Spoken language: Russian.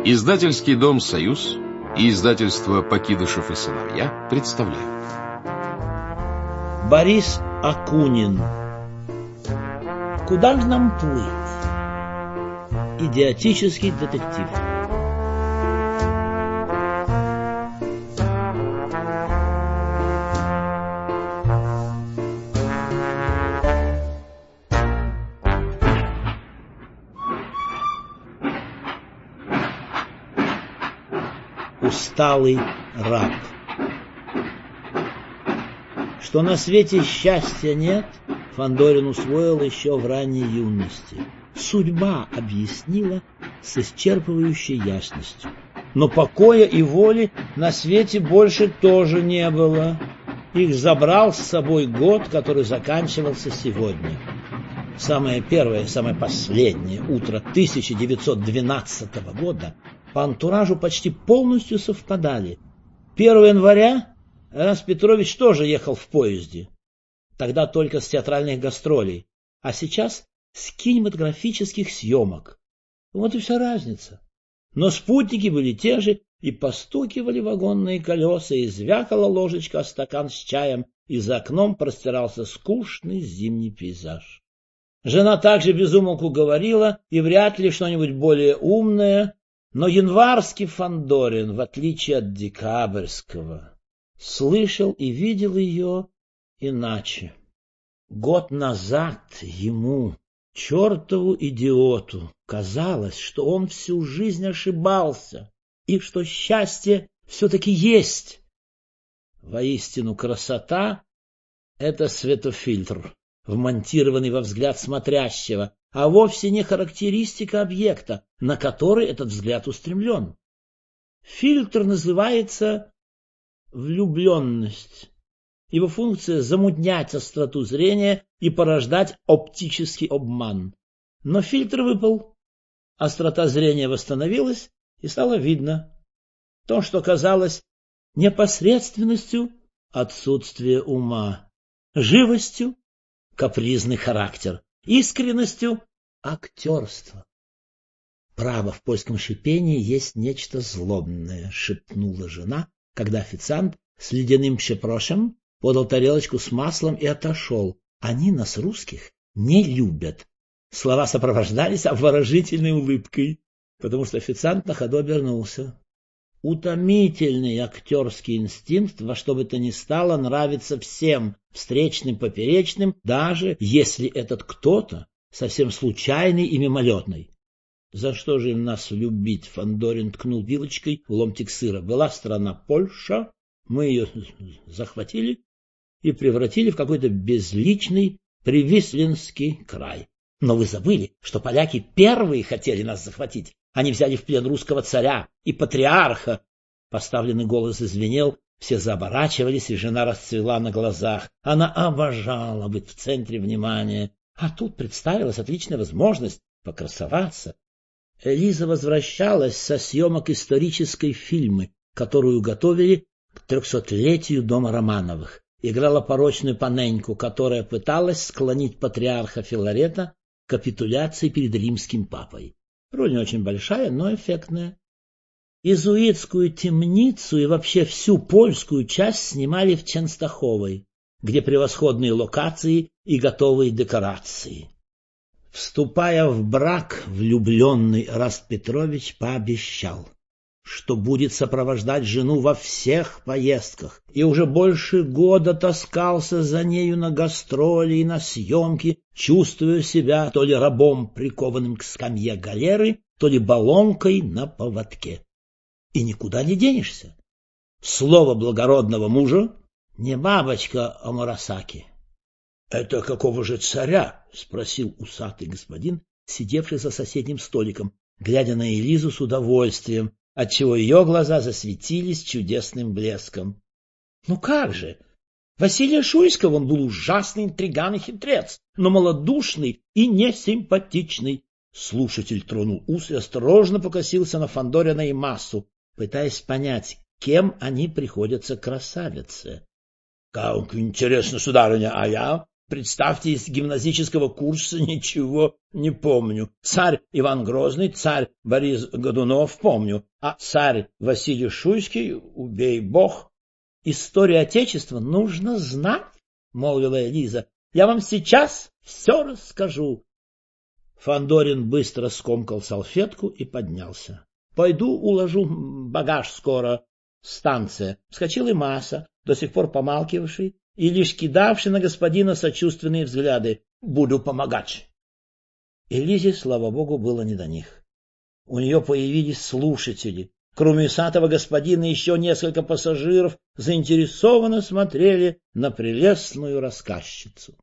Издательский дом «Союз» и издательство «Покидышев и сыновья» представляют. Борис Акунин. Куда же нам плыть? Идиотический детектив. Усталый раб. Что на свете счастья нет, Фандорин усвоил еще в ранней юности. Судьба объяснила с исчерпывающей ясностью. Но покоя и воли на свете больше тоже не было. Их забрал с собой год, который заканчивался сегодня. Самое первое, самое последнее утро 1912 года по антуражу почти полностью совпадали. 1 января Тарас Петрович тоже ехал в поезде. Тогда только с театральных гастролей, а сейчас с кинематографических съемок. Вот и вся разница. Но спутники были те же, и постукивали вагонные колеса, и звякала ложечка о стакан с чаем, и за окном простирался скучный зимний пейзаж. Жена также без умолку говорила, и вряд ли что-нибудь более умное, но январский Фандорин, в отличие от декабрьского, слышал и видел ее иначе. Год назад ему, чертову идиоту, казалось, что он всю жизнь ошибался, и что счастье все-таки есть. Воистину, красота — это светофильтр, вмонтированный во взгляд смотрящего, а вовсе не характеристика объекта, на который этот взгляд устремлен. Фильтр называется влюбленность. Его функция — замутнять остроту зрения и порождать оптический обман. Но фильтр выпал, острота зрения восстановилась, и стало видно то, что казалось непосредственностью — отсутствие ума, живостью — капризный характер, искренностью — актерство. «Право, в польском шипении есть нечто злобное», — шепнула жена, когда официант с ледяным «препрошем» подал тарелочку с маслом и отошел. «Они нас, русских, не любят». Слова сопровождались обворожительной улыбкой, потому что официант на ходу обернулся. Утомительный актерский инстинкт во что бы то ни стало нравится всем, встречным, поперечным, даже если этот кто-то совсем случайный и мимолетный. За что же им нас любить? Фандорин ткнул вилочкой в ломтик сыра. Была страна Польша, мы ее захватили и превратили в какой-то безличный Привислинский край. Но вы забыли, что поляки первые хотели нас захватить. Они взяли в плен русского царя и патриарха. Поставленный голос извинел, все заоборачивались, и жена расцвела на глазах. Она обожала быть в центре внимания. А тут представилась отличная возможность покрасоваться. Лиза возвращалась со съемок исторической фильмы, которую готовили к 300-летию дома Романовых. Играла порочную паненьку, которая пыталась склонить патриарха Филарета к капитуляции перед римским папой. Роль не очень большая, но эффектная. Иезуитскую темницу и вообще всю польскую часть снимали в Ченстаховой, где превосходные локации и готовые декорации. Вступая в брак, влюбленный Раст Петрович пообещал, что будет сопровождать жену во всех поездках, и уже больше года таскался за нею на гастроли и на съемки, чувствуя себя то ли рабом, прикованным к скамье галеры, то ли баллонкой на поводке. И никуда не денешься. Слово благородного мужа — не бабочка, а Мурасаки. — Это какого же царя? — спросил усатый господин, сидевший за соседним столиком, глядя на Элизу с удовольствием, отчего ее глаза засветились чудесным блеском. — Ну как же! Василия Шуйского он был ужасный интриган и хитрец, но малодушный и несимпатичный. Слушатель тронул ус и осторожно покосился на Фандорина и Массу, пытаясь понять, кем они приходятся красавице. — Как интересно, сударыня, а я Представьте, из гимназического курса ничего не помню. Царь Иван Грозный, царь Борис Годунов помню, а царь Василий Шуйский, убей бог. Историю Отечества нужно знать, молвила Элиза. Я вам сейчас все расскажу. Фандорин быстро скомкал салфетку и поднялся. Пойду уложу багаж скоро. Станция. Вскочил и Маса, до сих пор помалкивавший и лишь кидавший на господина сочувственные взгляды. Буду помогать. Элизе, слава богу, было не до них. У нее появились слушатели. Кроме усатого господина еще несколько пассажиров заинтересованно смотрели на прелестную рассказчицу.